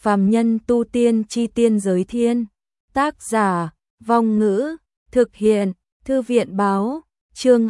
Phàm nhân tu tiên chi tiên giới thiên. Tác giả, Vong Ngữ, thực hiện, Thư viện báo, chương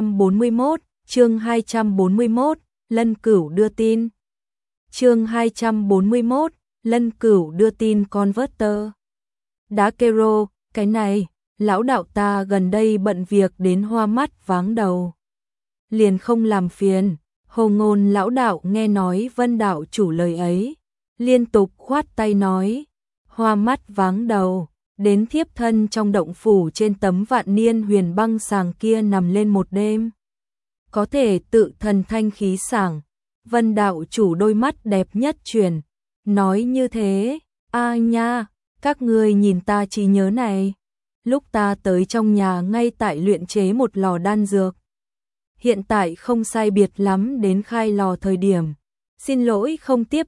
241, Lân Cửu đưa tin. Chương 241, Lân Cửu đưa tin Converter. Đá Kero, cái này, lão đạo ta gần đây bận việc đến hoa mắt váng đầu. Liền không làm phiền, Hồ Ngôn lão đạo nghe nói Vân đạo chủ lời ấy, liên tục khoát tay nói, hoa mắt váng đầu, đến thiếp thân trong động phủ trên tấm vạn niên huyền băng sàng kia nằm lên một đêm. Có thể tự thần thanh khí sảng, Vân đạo chủ đôi mắt đẹp nhất truyền, nói như thế, a nha, các ngươi nhìn ta trí nhớ này, lúc ta tới trong nhà ngay tại luyện chế một lò đan dược. Hiện tại không sai biệt lắm đến khai lò thời điểm, xin lỗi không tiếp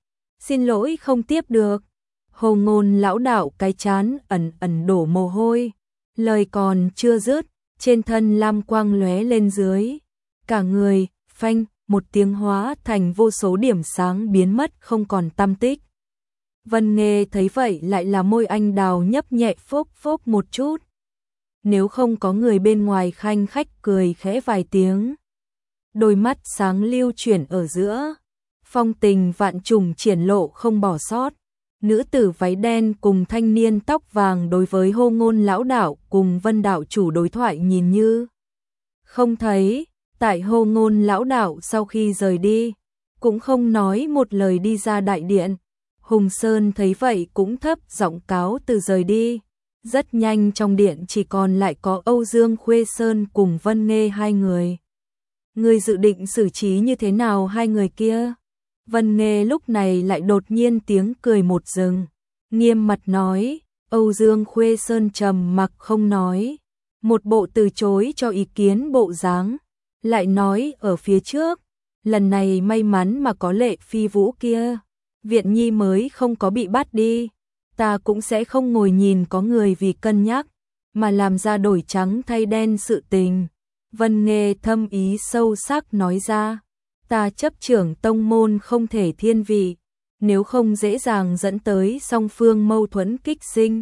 được. Hồ Ngôn lão đạo cái chán ẩn ẩn đổ mồ hôi, lời còn chưa dứt, trên thân lam quang lóe lên dưới, cả người phanh một tiếng hóa thành vô số điểm sáng biến mất không còn tăm tích. Vân Nghê thấy vậy lại là môi anh đào nhấp nhẹ phốc phốc một chút. Nếu không có người bên ngoài khanh khách cười khẽ vài tiếng, đôi mắt sáng lưu chuyển ở giữa, phong tình vạn trùng triển lộ không bỏ sót. Nữ tử váy đen cùng thanh niên tóc vàng đối với Hồ Ngôn lão đạo cùng Vân đạo chủ đối thoại nhìn như không thấy. Tại Hồ Ngôn lão đạo sau khi rời đi, cũng không nói một lời đi ra đại điện. Hùng Sơn thấy vậy cũng thấp giọng cáo từ rời đi. Rất nhanh trong điện chỉ còn lại có Âu Dương Khuê Sơn cùng Vân Nghê hai người. Người dự định xử trí như thế nào hai người kia? Vân Nghê lúc này lại đột nhiên tiếng cười một dừng, nghiêm mặt nói. Âu Dương Khuê Sơn trầm mặc không nói, một bộ từ chối cho ý kiến bộ dáng, lại nói ở phía trước, lần này may mắn mà có Lệ Phi Vũ kia, Viện Nhi mới không có bị bắt đi, ta cũng sẽ không ngồi nhìn có người vì cân nhắc mà làm ra đổi trắng thay đen sự tình. Vân Nghê thâm ý sâu sắc nói ra, ta chấp trưởng tông môn không thể thiên vị, nếu không dễ dàng dẫn tới song phương mâu thuẫn kích sinh,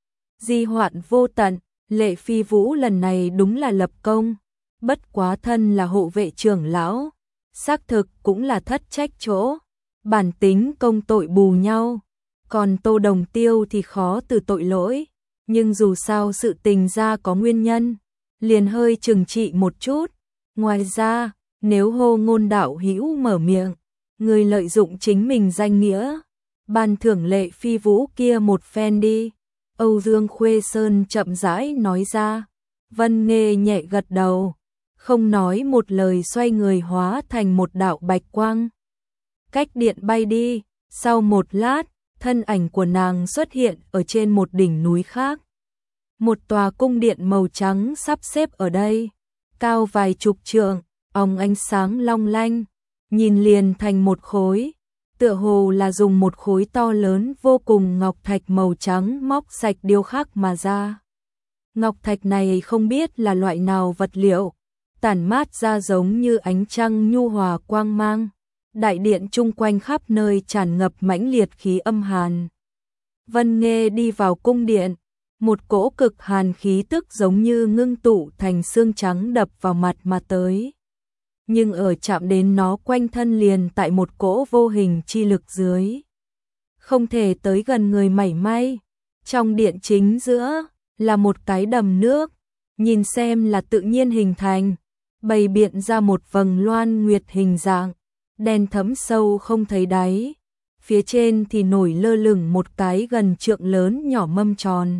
di hoạn vô tận. Lệ Phi Vũ lần này đúng là lập công, bất quá thân là hộ vệ trưởng lão, xác thực cũng là thất trách chỗ, bản tính công tội bù nhau, còn Tô Đồng Tiêu thì khó từ tội lỗi, nhưng dù sao sự tình ra có nguyên nhân, liền hơi trừng trị một chút. Ngoài ra, nếu Hồ Ngôn đạo hữu mở miệng, người lợi dụng chính mình danh nghĩa, ban thưởng Lệ Phi Vũ kia một phen đi. Âu Dương Khuê Sơn chậm rãi nói ra. Vân Nghê nhẹ gật đầu, không nói một lời xoay người hóa thành một đạo bạch quang. Cách điện bay đi, sau một lát, thân ảnh của nàng xuất hiện ở trên một đỉnh núi khác. Một tòa cung điện màu trắng sắp xếp ở đây, cao vài chục trượng, óng ánh sáng long lanh, nhìn liền thành một khối, tựa hồ là dùng một khối to lớn vô cùng ngọc thạch màu trắng móc sạch điêu khắc mà ra. Ngọc thạch này không biết là loại nào vật liệu, tản mát ra giống như ánh trăng nhu hòa quang mang. Đại điện chung quanh khắp nơi tràn ngập mãnh liệt khí âm hàn. Vân Nghê đi vào cung điện, một cỗ cực hàn khí tức giống như ngưng tụ thành xương trắng đập vào mặt mà tới. Nhưng ở chạm đến nó quanh thân liền tại một cỗ vô hình chi lực dưới, không thể tới gần người mảy may. Trong điện chính giữa là một cái đầm nước, nhìn xem là tự nhiên hình thành, bày biện ra một vầng loan nguyệt hình dạng, đen thấm sâu không thấy đáy. Phía trên thì nổi lơ lửng một cái gần trượng lớn nhỏ mâm tròn,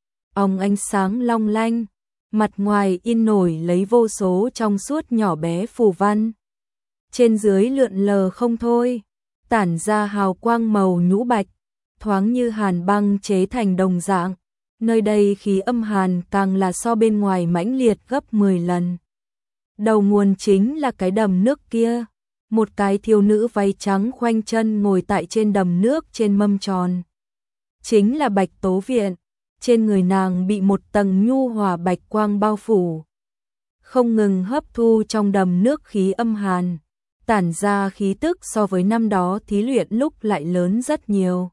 óng ánh sáng long lanh, mặt ngoài in nổi lấy vô số trong suốt nhỏ bé phù văn. Trên dưới lượn lờ không thôi, tản ra hào quang màu nhũ bạch, thoáng như hàn băng chế thành đồng dạng. Nơi đây khí âm hàn càng là so bên ngoài mãnh liệt gấp 10 lần. Đầu nguồn chính là cái đầm nước kia. Một cái thiếu nữ váy trắng khoanh chân ngồi tại trên đầm nước trên mâm tròn. Chính là Bạch Tố Viện, trên người nàng bị một tầng nhu hòa bạch quang bao phủ, không ngừng hấp thu trong đầm nước khí âm hàn, tản ra khí tức so với năm đó thí luyện lúc lại lớn rất nhiều.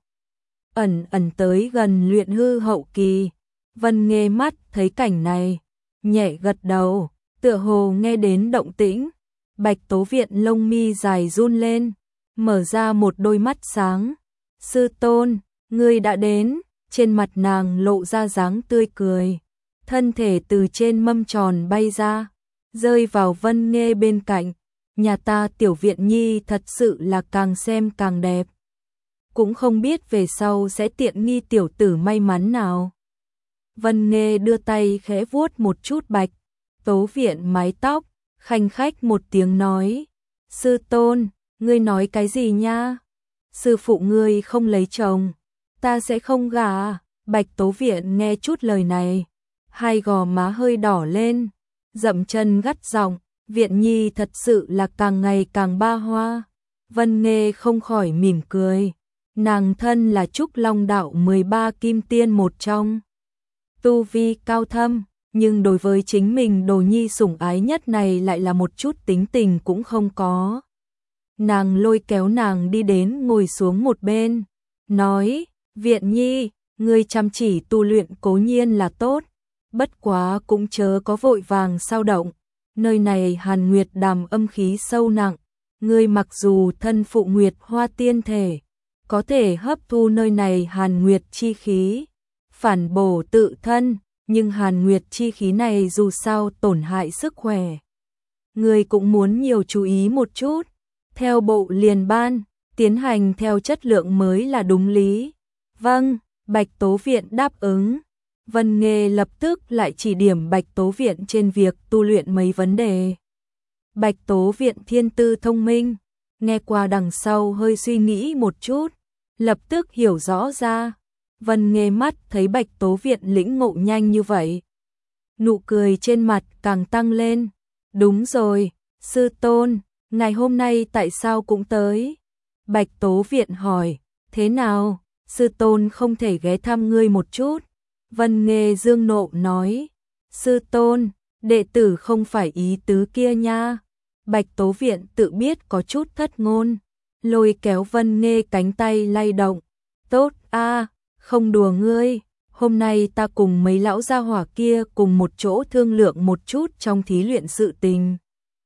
Ẩn ẩn tới gần luyện hư hậu kỳ, Vân Nghê mắt thấy cảnh này, nhẹ gật đầu, tựa hồ nghe đến động tĩnh. Bạch Tố Viện lông mi dài run lên, mở ra một đôi mắt sáng. Sư tôn, ngươi đã đến, trên mặt nàng lộ ra dáng tươi cười. Thân thể từ trên mâm tròn bay ra, rơi vào Vân Nghê bên cạnh. Nhà ta Tiểu Viện Nhi thật sự là càng xem càng đẹp. Cũng không biết về sau sẽ tiện nghi tiểu tử may mắn nào. Vân Nghê đưa tay khẽ vuốt một chút Bạch Tố Viện mái tóc, khanh khách một tiếng nói. Sư tôn, ngươi nói cái gì nha? Sư phụ ngươi không lấy chồng, ta sẽ không gả. Bạch Tố Viện nghe chút lời này, hai gò má hơi đỏ lên, dậm chân gắt giọng. Viện Nhi thật sự là càng ngày càng ba hoa. Vân Nghê không khỏi mỉm cười. Nàng thân là Trúc Long đạo 13 kim tiên một trong. Tu vi cao thâm, nhưng đối với chính mình đồ nhi sủng ái nhất này lại là một chút tính tình cũng không có. Nàng lôi kéo nàng đi đến ngồi xuống một bên, nói, Viện Nhi, ngươi chăm chỉ tu luyện cố nhiên là tốt, bất quá cũng chớ có vội vàng sao động. Nơi này Hàn Nguyệt Đàm âm khí sâu nặng, ngươi mặc dù thân phụ Nguyệt Hoa tiên thể, có thể hấp thu nơi này Hàn Nguyệt chi khí, phản bổ tự thân, nhưng Hàn Nguyệt chi khí này dù sao tổn hại sức khỏe. Ngươi cũng muốn nhiều chú ý một chút, theo bộ liền ban, tiến hành theo chất lượng mới là đúng lý. Vâng, Bạch Tố Viện đáp ứng. Vân Nghê lập tức lại chỉ điểm Bạch Tố Viện trên việc tu luyện mấy vấn đề. Bạch Tố Viện thiên tư thông minh, nghe qua đằng sau hơi suy nghĩ một chút, lập tức hiểu rõ ra. Vân Nghê mắt thấy Bạch Tố Viện lĩnh ngộ nhanh như vậy, nụ cười trên mặt càng tăng lên. Đúng rồi, sư tôn, ngày hôm nay tại sao cũng tới? Bạch Tố Viện hỏi, thế nào, sư tôn không thể ghé thăm ngươi một chút? Vân Nghê dương nộ nói, sư tôn, đệ tử không phải ý tứ kia nha. Bạch Tố Viện tự biết có chút thất ngôn, lôi kéo Vân Nghê cánh tay lay động. Tốt a, không đùa ngươi, hôm nay ta cùng mấy lão gia hỏa kia cùng một chỗ thương lượng một chút trong thí luyện sự tình.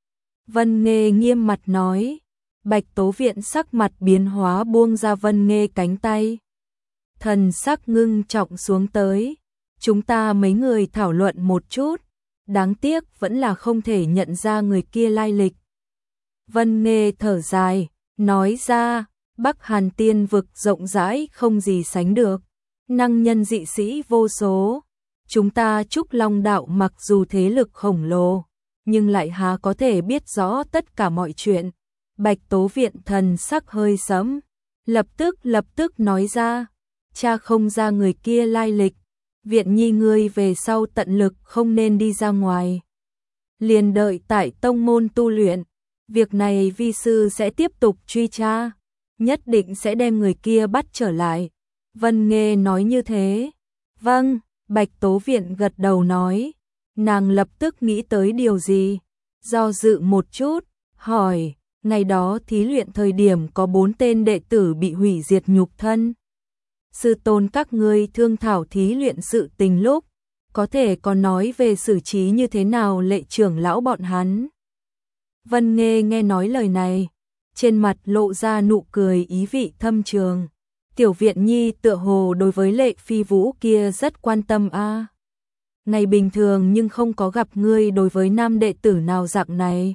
Vân Nghê nghiêm mặt nói. Bạch Tố Viện sắc mặt biến hóa buông ra Vân Nghê cánh tay. Thần sắc ngưng trọng xuống tới. Chúng ta mấy người thảo luận một chút, đáng tiếc vẫn là không thể nhận ra người kia lai lịch. Vân Nghê thở dài, nói ra, Bắc Hàn Tiên vực rộng rãi không gì sánh được, năng nhân dị sĩ vô số. Chúng ta Trúc Long đạo mặc dù thế lực khổng lồ, nhưng lại há có thể biết rõ tất cả mọi chuyện. Bạch Tố Viện thần sắc hơi sẫm, lập tức nói ra, cha không ra người kia lai lịch. Viện Nhi ngươi về sau tận lực không nên đi ra ngoài, liền đợi tại tông môn tu luyện. Việc này vi sư sẽ tiếp tục truy tra, nhất định sẽ đem người kia bắt trở lại. Vân Nghê nói như thế. Vâng, Bạch Tố Viện gật đầu nói. Nàng lập tức nghĩ tới điều gì, do dự một chút, hỏi, ngày đó thí luyện thời điểm có 4 tên đệ tử bị hủy diệt nhục thân. Sư tôn các ngươi thương thảo thí luyện sự tình lúc, có thể còn nói về xử trí như thế nào Lệ trưởng lão bọn hắn. Vân Nghê nghe nói lời này, trên mặt lộ ra nụ cười ý vị thâm trường. Tiểu Viện Nhi tựa hồ đối với Lệ Phi Vũ kia rất quan tâm a. Ngày bình thường nhưng không có gặp ngươi đối với nam đệ tử nào dạng này.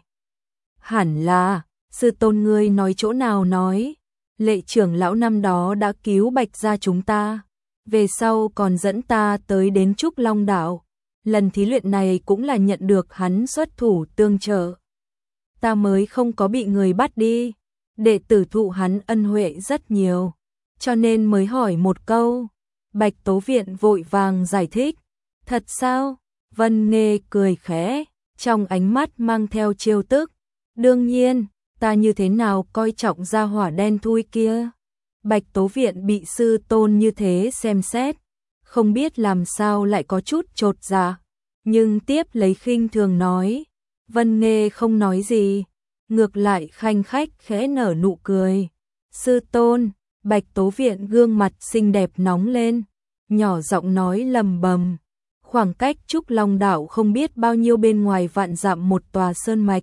Hẳn là, sư tôn ngươi nói chỗ nào nói. Lệ trưởng lão năm đó đã cứu Bạch gia chúng ta, về sau còn dẫn ta tới đến Trúc Long đảo. Lần thí luyện này cũng là nhận được hắn xuất thủ tương trợ, ta mới không có bị người bắt đi. Đệ tử thụ hắn ân huệ rất nhiều, cho nên mới hỏi một câu. Bạch Tố Viện vội vàng giải thích. Thật sao? Vân Nghê cười khẽ, trong ánh mắt mang theo trêu tức. Đương nhiên, ta như thế nào coi trọng gia hỏa đen thui kia. Bạch Tố Viện bị sư tôn như thế xem xét, không biết làm sao lại có chút chột dạ, nhưng tiếp lấy khinh thường nói. Vân Nghê không nói gì, ngược lại khanh khách khẽ nở nụ cười. Sư tôn, Bạch Tố Viện gương mặt xinh đẹp nóng lên, nhỏ giọng nói lầm bầm. Khoảng cách Trúc Long đảo không biết bao nhiêu bên ngoài vạn dặm một tòa sơn mạch.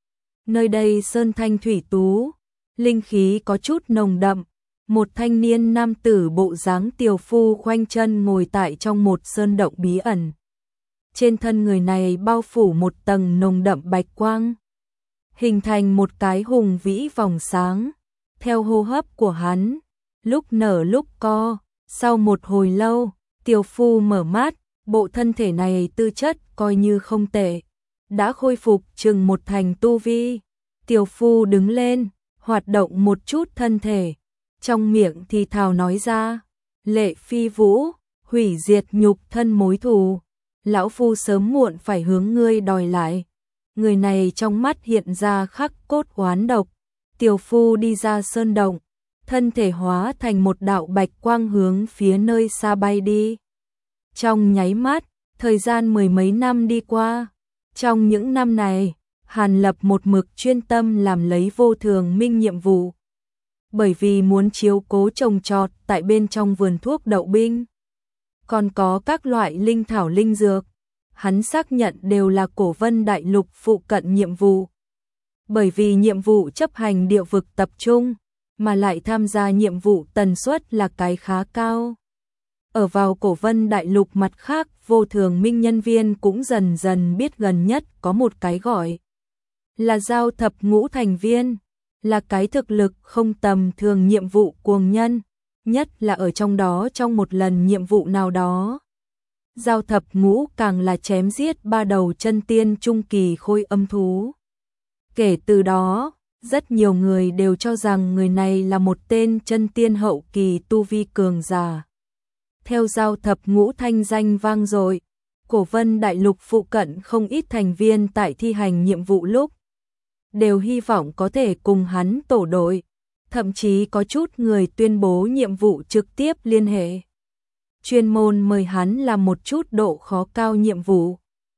Nơi đây sơn thanh thủy tú, linh khí có chút nồng đậm. Một thanh niên nam tử bộ dáng tiều phu khoanh chân ngồi tại trong một sơn động bí ẩn. Trên thân người này bao phủ một tầng nồng đậm bạch quang, hình thành một cái hùng vĩ vòng sáng. Theo hô hấp của hắn, lúc nở lúc co, sau một hồi lâu, tiều phu mở mắt, bộ thân thể này tư chất coi như không tệ, đã khôi phục chừng một thành tu vi. Tiều phu đứng lên, hoạt động một chút thân thể, trong miệng thì thào nói ra, Lệ Phi Vũ, hủy diệt nhục thân mối thù, lão phu sớm muộn phải hướng ngươi đòi lại. Người này trong mắt hiện ra khắc cốt oán độc. Tiều phu đi ra sơn động, thân thể hóa thành một đạo bạch quang hướng phía nơi xa bay đi. Trong nháy mắt, thời gian mười mấy năm đi qua. Trong những năm này, Hàn Lập một mực chuyên tâm làm lấy Vô Thường Minh nhiệm vụ. Bởi vì muốn chiếu cố trồng trọt tại bên trong vườn thuốc đậu binh, còn có các loại linh thảo linh dược, hắn xác nhận đều là Cổ Vân Đại Lục phụ cận nhiệm vụ. Bởi vì nhiệm vụ chấp hành địa vực tập trung, mà lại tham gia nhiệm vụ tần suất là cái khá cao. Ở vào Cổ Vân Đại Lục mặt khác, Vô Thường Minh nhân viên cũng dần dần biết gần nhất có một cái gọi là Giao Thập Ngũ thành viên, là cái thực lực không tầm thường nhiệm vụ cuồng nhân, nhất là ở trong đó trong một lần nhiệm vụ nào đó. Giao Thập Ngũ càng là chém giết 3 đầu chân tiên trung kỳ khôi âm thú. Kể từ đó, rất nhiều người đều cho rằng người này là một tên chân tiên hậu kỳ tu vi cường giả. Theo Giao Thập Ngũ thanh danh vang dội, Cổ Vân Đại Lục phụ cận không ít thành viên tại thi hành nhiệm vụ lúc đều hy vọng có thể cùng hắn tổ đội, thậm chí có chút người tuyên bố nhiệm vụ trực tiếp liên hệ, chuyên môn mời hắn làm một chút độ khó cao nhiệm vụ.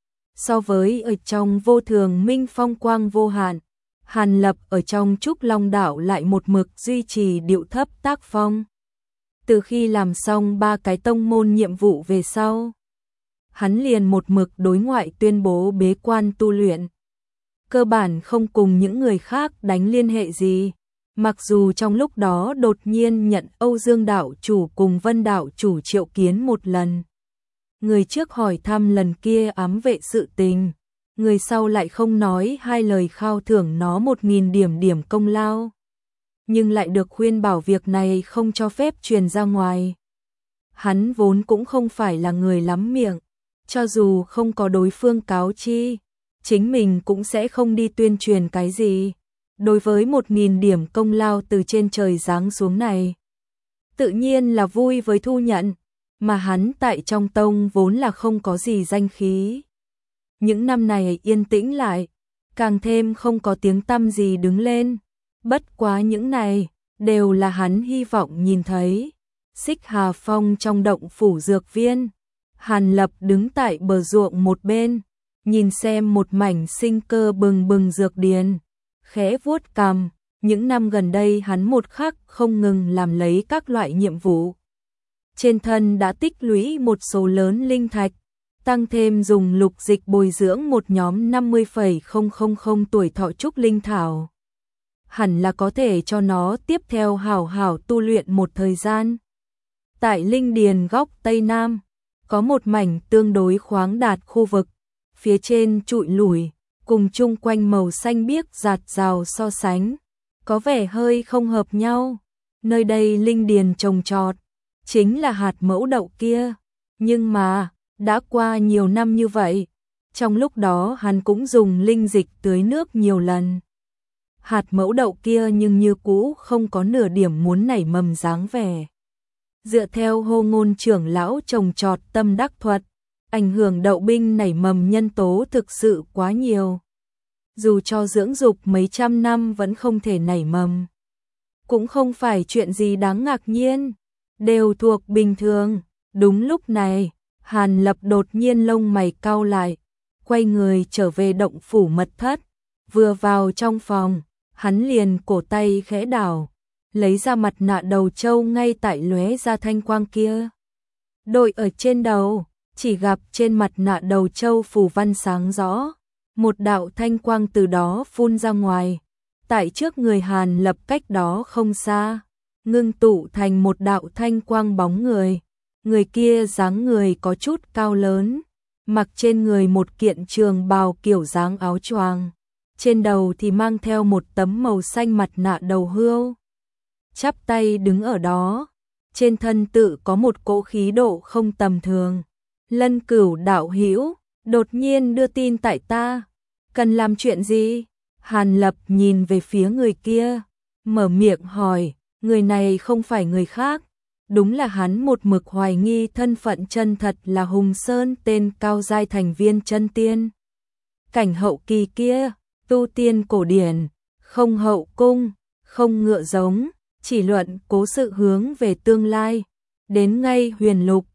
So với ở trong Vô Thường Minh phong quang vô hạn, Hàn Lập ở trong Trúc Long đảo lại một mực duy trì điệu thấp tác phong. Từ khi làm xong 3 cái tông môn nhiệm vụ về sau, hắn liền một mực đối ngoại tuyên bố bế quan tu luyện. Cơ bản không cùng những người khác đánh liên hệ gì, mặc dù trong lúc đó đột nhiên nhận Âu Dương đạo chủ cùng Vân đạo chủ triệu kiến một lần. Người trước hỏi thăm lần kia ám vệ sự tình, người sau lại không nói hai lời khao thưởng nó 1000 điểm công lao. Nhưng lại được khuyên bảo việc này không cho phép truyền ra ngoài. Hắn vốn cũng không phải là người lắm miệng, cho dù không có đối phương cáo chi, chính mình cũng sẽ không đi tuyên truyền cái gì. Đối với 1000 điểm công lao từ trên trời giáng xuống này, tự nhiên là vui với thu nhận, mà hắn tại trong tông vốn là không có gì danh khí. Những năm này yên tĩnh lại, càng thêm không có tiếng tăm gì đứng lên. Bất quá những này, đều là hắn hy vọng nhìn thấy. Xích Hà Phong trong động phủ dược viên, Hàn Lập đứng tại bờ ruộng một bên, nhìn xem một mảnh sinh cơ bừng bừng dược điền, khẽ vuốt cằm. Những năm gần đây hắn một khắc không ngừng làm lấy các loại nhiệm vụ. Trên thân đã tích lũy một số lớn linh thạch, tăng thêm dùng lục dịch bồi dưỡng một nhóm 50,000 tuổi thọ trúc linh thảo. Hẳn là có thể cho nó tiếp theo hảo hảo tu luyện một thời gian. Tại linh điền góc Tây Nam, có một mảnh tương đối khoáng đạt khu vực, phía trên trụi lủi, cùng chung quanh màu xanh biếc rạt rào so sánh, có vẻ hơi không hợp nhau. Nơi đây linh điền trồng trọt, chính là hạt mẫu đậu kia, nhưng mà, đã qua nhiều năm như vậy, trong lúc đó hắn cũng dùng linh dịch tưới nước nhiều lần. Hạt mẫu đậu kia nhưng như cũ không có nửa điểm muốn nảy mầm dáng vẻ. Dựa theo Hô Ngôn trưởng lão trồng trọt tâm đắc thuật, ảnh hưởng đậu binh nảy mầm nhân tố thực sự quá nhiều. Dù cho dưỡng dục mấy trăm năm vẫn không thể nảy mầm. Cũng không phải chuyện gì đáng ngạc nhiên, đều thuộc bình thường. Đúng lúc này, Hàn Lập đột nhiên lông mày cau lại, quay người trở về động phủ mật thất. Vừa vào trong phòng, hắn liền cổ tay khẽ đảo, lấy ra mặt nạ đầu trâu ngay tại lóe ra thanh quang kia. Đội ở trên đầu, chỉ gặp trên mặt nạ đầu trâu phù văn sáng rõ, một đạo thanh quang từ đó phun ra ngoài, tại trước người Hàn Lập cách đó không xa, ngưng tụ thành một đạo thanh quang bóng người. Người kia dáng người có chút cao lớn, mặc trên người một kiện trường bào kiểu dáng áo choàng, trên đầu thì mang theo một tấm màu xanh mặt nạ đầu hươu. Chắp tay đứng ở đó, trên thân tự có một cỗ khí độ không tầm thường. Lân Cửu đạo hữu, đột nhiên đưa tin tại ta, cần làm chuyện gì? Hàn Lập nhìn về phía người kia, mở miệng hỏi, người này không phải người khác, đúng là hắn một mực hoài nghi thân phận chân thật là Hùng Sơn, tên cao giai thành viên chân tiên cảnh hậu kỳ kia, tu tiên cổ điển, không hậu cung, không ngựa giống, chỉ luận cố sự hướng về tương lai, đến ngay huyền lục,